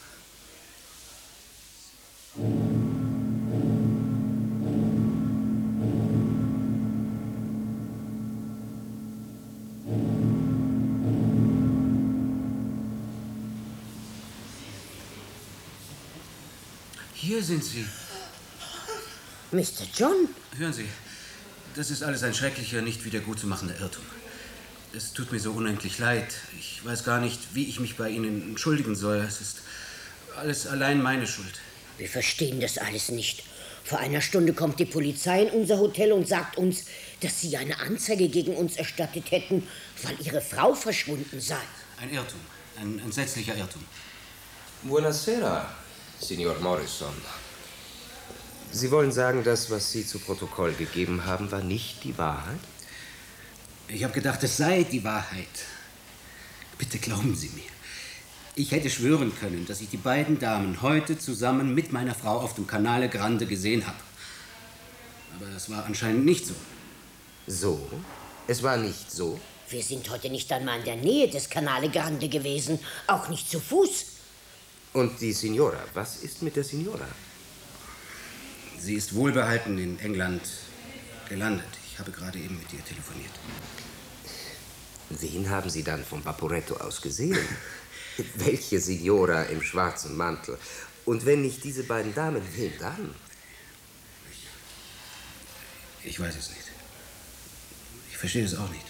Hier sind Sie. Mister John? Hören Sie, das ist alles ein schrecklicher, nicht wiedergutzumachender Irrtum. Es tut mir so unendlich leid. Ich weiß gar nicht, wie ich mich bei Ihnen entschuldigen soll. Es ist alles allein meine Schuld. Wir verstehen das alles nicht. Vor einer Stunde kommt die Polizei in unser Hotel und sagt uns, dass Sie eine Anzeige gegen uns erstattet hätten, weil Ihre Frau verschwunden sei. Ein Irrtum. Ein entsetzlicher Irrtum. Buonasera, Signor Morrison. Sie wollen sagen, das, was Sie zu Protokoll gegeben haben, war nicht die Wahrheit? Ich habe gedacht, es sei die Wahrheit. Bitte glauben Sie mir. Ich hätte schwören können, dass ich die beiden Damen heute zusammen mit meiner Frau auf dem Canale Grande gesehen habe. Aber das war anscheinend nicht so. So? Es war nicht so? Wir sind heute nicht einmal in der Nähe des Canale Grande gewesen, auch nicht zu Fuß. Und die Signora, was ist mit der Signora? Sie ist wohlbehalten in England gelandet. Ich habe gerade eben mit ihr telefoniert. Wen haben Sie dann vom Vaporetto aus gesehen? Welche Signora im schwarzen Mantel? Und wenn nicht diese beiden Damen, wen dann? Ich weiß es nicht. Ich verstehe es auch nicht.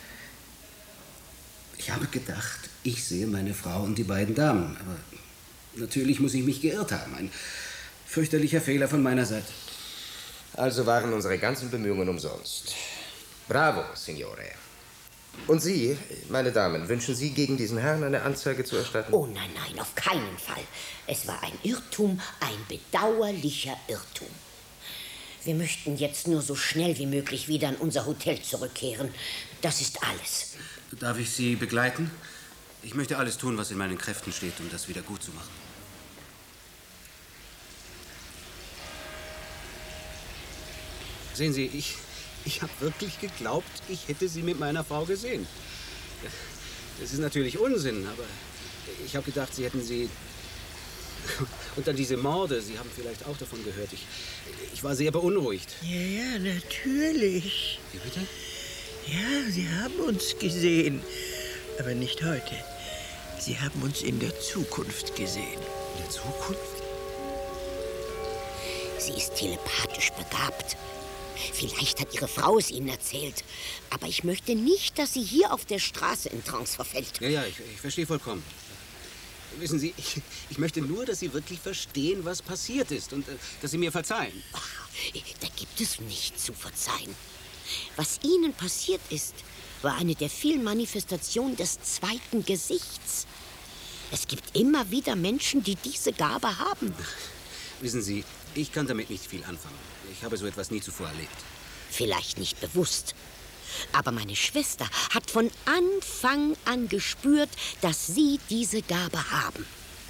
Ich habe gedacht, ich sehe meine Frau und die beiden Damen. Aber natürlich muss ich mich geirrt haben. Ein fürchterlicher Fehler von meiner Seite. Also waren unsere ganzen Bemühungen umsonst. Bravo, Signore. Und Sie, meine Damen, wünschen Sie, gegen diesen Herrn eine Anzeige zu erstatten? Oh nein, nein, auf keinen Fall. Es war ein Irrtum, ein bedauerlicher Irrtum. Wir möchten jetzt nur so schnell wie möglich wieder in unser Hotel zurückkehren. Das ist alles. Darf ich Sie begleiten? Ich möchte alles tun, was in meinen Kräften steht, um das wieder gut zu machen. Sehen Sie, ich, ich habe wirklich geglaubt, ich hätte Sie mit meiner Frau gesehen. Das ist natürlich Unsinn, aber ich habe gedacht, Sie hätten sie... Und dann diese Morde, Sie haben vielleicht auch davon gehört. Ich, ich war sehr beunruhigt. Ja, ja, natürlich. Wie bitte? Ja, Sie haben uns gesehen. Aber nicht heute. Sie haben uns in der Zukunft gesehen. In der Zukunft? Sie ist telepathisch begabt. Vielleicht hat Ihre Frau es Ihnen erzählt. Aber ich möchte nicht, dass sie hier auf der Straße in Trance verfällt. Ja, ja, ich, ich verstehe vollkommen. Wissen Sie, ich, ich möchte nur, dass Sie wirklich verstehen, was passiert ist und äh, dass Sie mir verzeihen. Ach, da gibt es nichts zu verzeihen. Was Ihnen passiert ist, war eine der vielen Manifestationen des zweiten Gesichts. Es gibt immer wieder Menschen, die diese Gabe haben. Wissen Sie, ich kann damit nicht viel anfangen. Ich habe so etwas nie zuvor erlebt. Vielleicht nicht bewusst. Aber meine Schwester hat von Anfang an gespürt, dass Sie diese Gabe haben.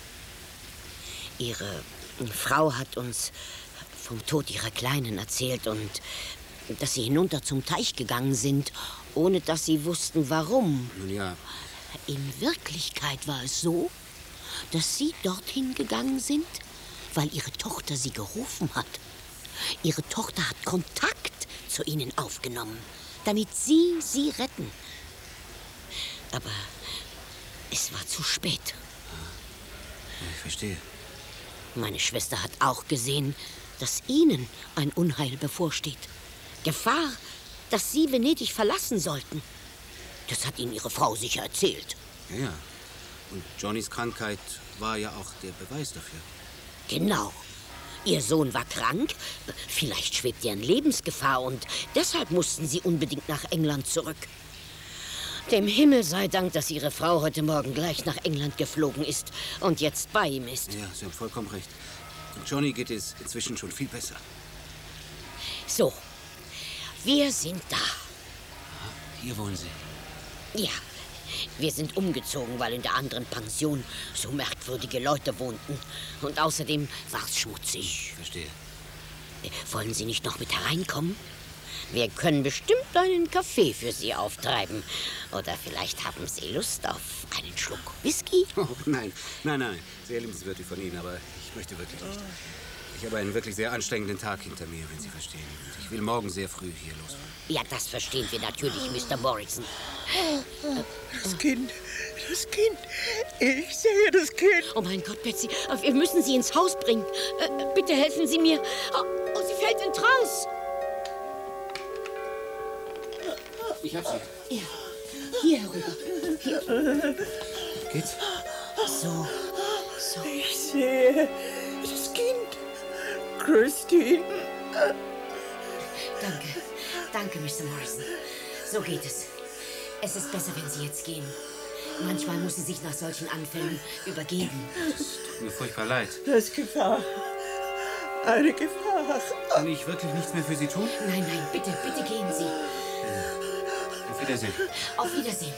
Ihre Frau hat uns vom Tod ihrer Kleinen erzählt und dass Sie hinunter zum Teich gegangen sind, ohne dass Sie wussten, warum. Nun ja. In Wirklichkeit war es so, dass Sie dorthin gegangen sind, weil Ihre Tochter Sie gerufen hat. Ihre Tochter hat Kontakt zu Ihnen aufgenommen, damit Sie sie retten. Aber es war zu spät. Ich verstehe. Meine Schwester hat auch gesehen, dass Ihnen ein Unheil bevorsteht. Gefahr, dass Sie Venedig verlassen sollten. Das hat Ihnen Ihre Frau sicher erzählt. Ja, ja. Und Johnnys Krankheit war ja auch der Beweis dafür. Genau. Ihr Sohn war krank, vielleicht schwebt er in Lebensgefahr und deshalb mussten Sie unbedingt nach England zurück. Dem Himmel sei Dank, dass Ihre Frau heute Morgen gleich nach England geflogen ist und jetzt bei ihm ist. Ja, Sie haben vollkommen recht. Johnny geht es inzwischen schon viel besser. So, wir sind da. Hier wohnen Sie? Ja, wir sind umgezogen, weil in der anderen Pension so merkwürdige Leute wohnten. Und außerdem war es schmutzig. Ich verstehe. Wollen Sie nicht noch mit hereinkommen? Wir können bestimmt einen Kaffee für Sie auftreiben. Oder vielleicht haben Sie Lust auf einen Schluck Whisky? Oh, nein, nein, nein. Sehr liebenswürdig von Ihnen, aber ich möchte wirklich nicht. Ich habe einen wirklich sehr anstrengenden Tag hinter mir, wenn Sie verstehen. Und ich will morgen sehr früh hier losfahren. Ja, das verstehen wir natürlich, Mister Morrison. Das Kind, das Kind. Ich sehe das Kind. Oh mein Gott, Betsy, wir müssen sie ins Haus bringen. Äh, bitte helfen Sie mir. Oh, oh, sie fällt in Trance. Ich hab sie. Ja, hier herüber. Hier. Geht's? So, so. Ich sehe das Kind. Christine. Danke, danke, Mister Morrison. So geht es. Es ist besser, wenn Sie jetzt gehen. Manchmal muss sie sich nach solchen Anfällen übergeben. Es tut mir furchtbar leid. Das ist Gefahr. Eine Gefahr. Kann ich wirklich nichts mehr für Sie tun? Nein, nein, bitte, bitte gehen Sie. Auf Wiedersehen. Auf Wiedersehen.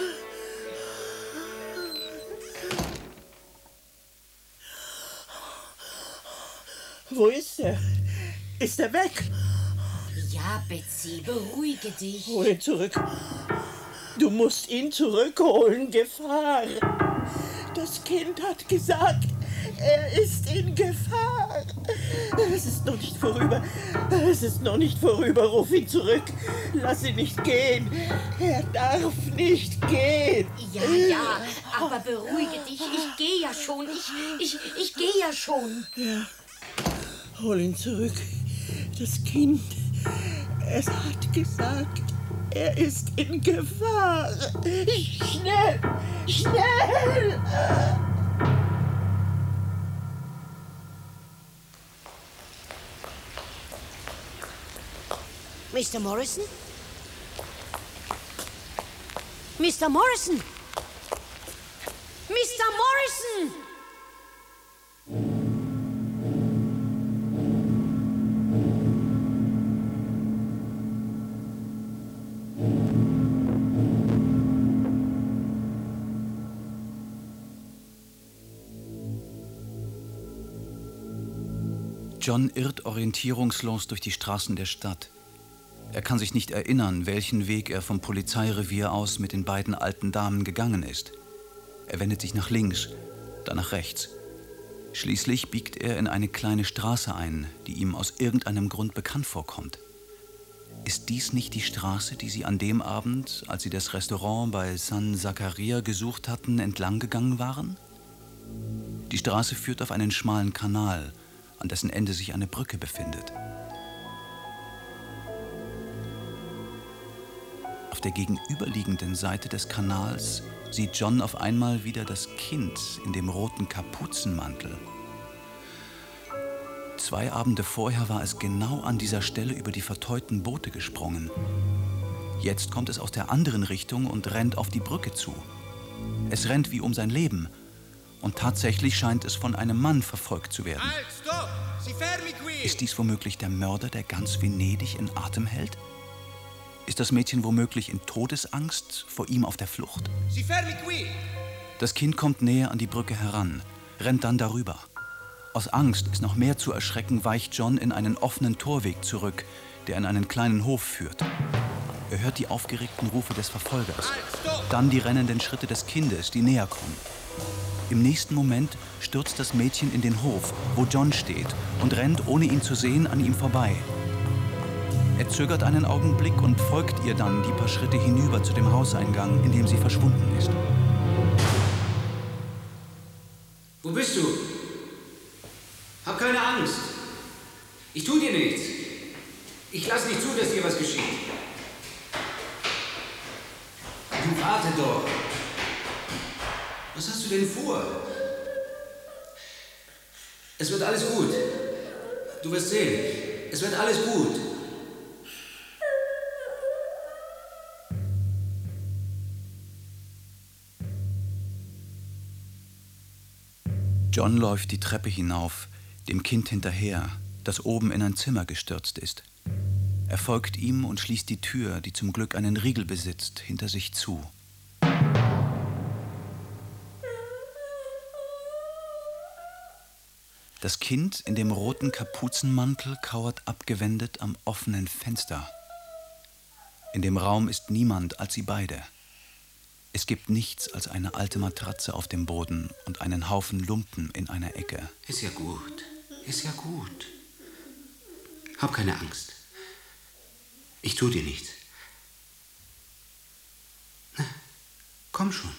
Wo ist er? Ist er weg? Ja, Betsy, beruhige dich. Hol ihn zurück. Du musst ihn zurückholen. Gefahr. Das Kind hat gesagt, er ist in Gefahr. Es ist noch nicht vorüber. Es ist noch nicht vorüber. Ruf ihn zurück. Lass ihn nicht gehen. Er darf nicht gehen. Ja, ja, aber beruhige dich. Ich gehe ja schon. Ich, ich, ich gehe ja schon. Ja. Hol ihn zurück. Das Kind. Es hat gesagt, Er ist in Gefahr. Schnell! Schnell! Mister Morrison? Mister Morrison! Mister Morrison! John irrt orientierungslos durch die Straßen der Stadt. Er kann sich nicht erinnern, welchen Weg er vom Polizeirevier aus mit den beiden alten Damen gegangen ist. Er wendet sich nach links, dann nach rechts. Schließlich biegt er in eine kleine Straße ein, die ihm aus irgendeinem Grund bekannt vorkommt. Ist dies nicht die Straße, die sie an dem Abend, als sie das Restaurant bei San Zaccaria gesucht hatten, entlang gegangen waren? Die Straße führt auf einen schmalen Kanal, an dessen Ende sich eine Brücke befindet. Auf der gegenüberliegenden Seite des Kanals sieht John auf einmal wieder das Kind in dem roten Kapuzenmantel. Zwei Abende vorher war es genau an dieser Stelle über die verteuten Boote gesprungen. Jetzt kommt es aus der anderen Richtung und rennt auf die Brücke zu. Es rennt wie um sein Leben. Und tatsächlich scheint es von einem Mann verfolgt zu werden. Halt, stopp! Si fermi qui! Ist dies womöglich der Mörder, der ganz Venedig in Atem hält? Ist das Mädchen womöglich in Todesangst vor ihm auf der Flucht? Si fermi qui! Das Kind kommt näher an die Brücke heran, rennt dann darüber. Aus Angst, es noch mehr zu erschrecken, weicht John in einen offenen Torweg zurück, der in einen kleinen Hof führt. Er hört die aufgeregten Rufe des Verfolgers, dann die rennenden Schritte des Kindes, die näher kommen. Im nächsten Moment stürzt das Mädchen in den Hof, wo John steht, und rennt, ohne ihn zu sehen, an ihm vorbei. Er zögert einen Augenblick und folgt ihr dann die paar Schritte hinüber zu dem Hauseingang, in dem sie verschwunden ist. Wo bist du? Hab keine Angst. Ich tu dir nichts. Ich lass nicht zu, dass dir was geschieht. Du warte doch. Was hast du denn vor? Es wird alles gut. Du wirst sehen. Es wird alles gut. John läuft die Treppe hinauf, dem Kind hinterher, das oben in ein Zimmer gestürzt ist. Er folgt ihm und schließt die Tür, die zum Glück einen Riegel besitzt, hinter sich zu. Das Kind in dem roten Kapuzenmantel kauert abgewendet am offenen Fenster. In dem Raum ist niemand als sie beide. Es gibt nichts als eine alte Matratze auf dem Boden und einen Haufen Lumpen in einer Ecke. Ist ja gut. Ist ja gut. Hab keine Angst. Ich tu dir nichts. Na, komm schon.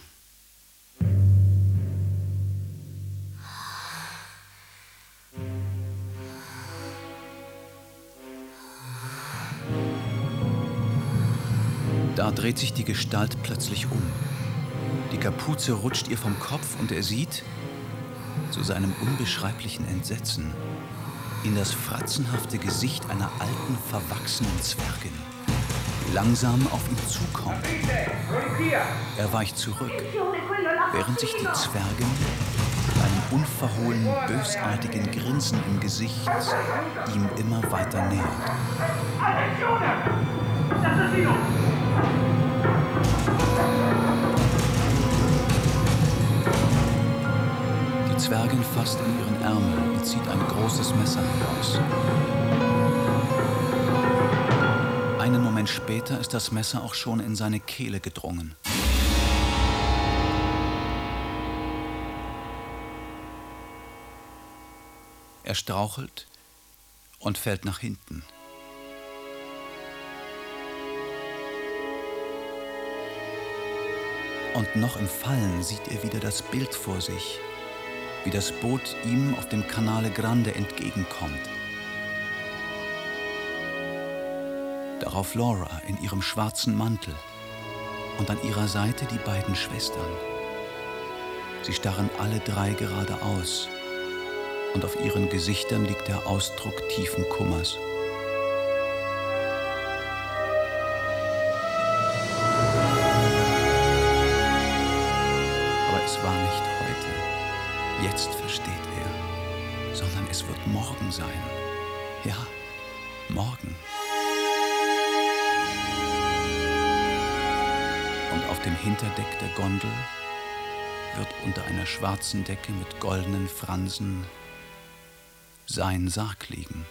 Da dreht sich die Gestalt plötzlich um. Die Kapuze rutscht ihr vom Kopf und er sieht, zu seinem unbeschreiblichen Entsetzen, in das fratzenhafte Gesicht einer alten, verwachsenen Zwergin, die langsam auf ihn zukommt. Er weicht zurück, während sich die Zwergin mit einem unverhohlen, bösartigen Grinsen im Gesicht ihm immer weiter nähert. Die Zwergin fasst in ihren Ärmel und zieht ein großes Messer heraus. Einen Moment später ist das Messer auch schon in seine Kehle gedrungen. Er strauchelt und fällt nach hinten. Und noch im Fallen sieht er wieder das Bild vor sich, wie das Boot ihm auf dem Canale Grande entgegenkommt. Doch Darauf Laura in ihrem schwarzen Mantel und an ihrer Seite die beiden Schwestern. Sie starren alle drei geradeaus und auf ihren Gesichtern liegt der Ausdruck tiefen Kummers. Aber es war nicht heute, jetzt versteht er, sondern es wird morgen sein. Ja, morgen. Und auf dem Hinterdeck der Gondel wird unter einer schwarzen Decke mit goldenen Fransen sein Sarg liegen.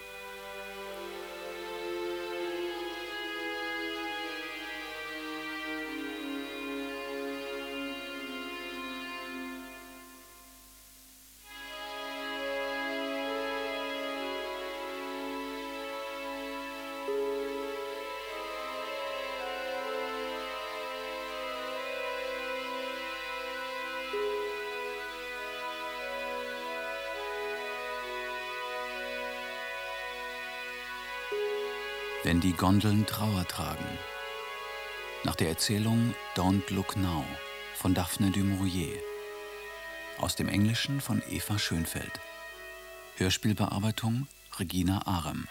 Wenn die Gondeln Trauer tragen. Nach der Erzählung Don't Look Now von Daphne du Maurier. Aus dem Englischen von Eva Schönfeld. Hörspielbearbeitung Regina Arem.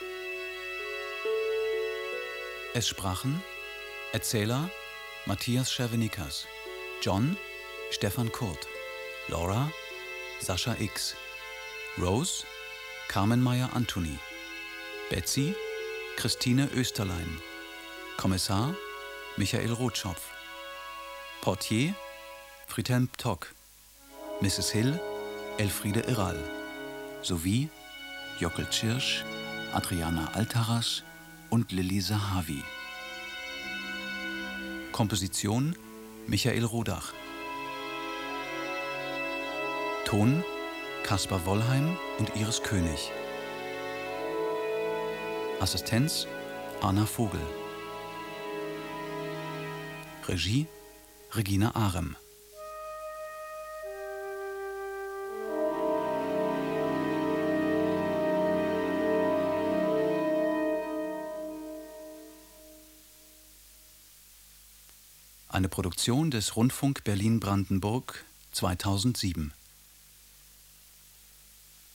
Es sprachen Erzähler Matthias Schervenikas, John Stefan Kurt, Laura Sascha X, Rose Carmen Meyer-Antony, Betsy Christine Österlein, Kommissar Michael Rotschopf, Portier Friedhelm Ptock, Misses Hill Elfriede Irral, sowie Jockel Tschirsch, Adriana Altaras und Lilly Sahavi. Komposition Michael Rodach. Ton Kaspar Wollheim und Iris König. Assistenz Anna Vogel. Regie Regina Arem. Eine Produktion des Rundfunk Berlin-Brandenburg zweitausendsieben.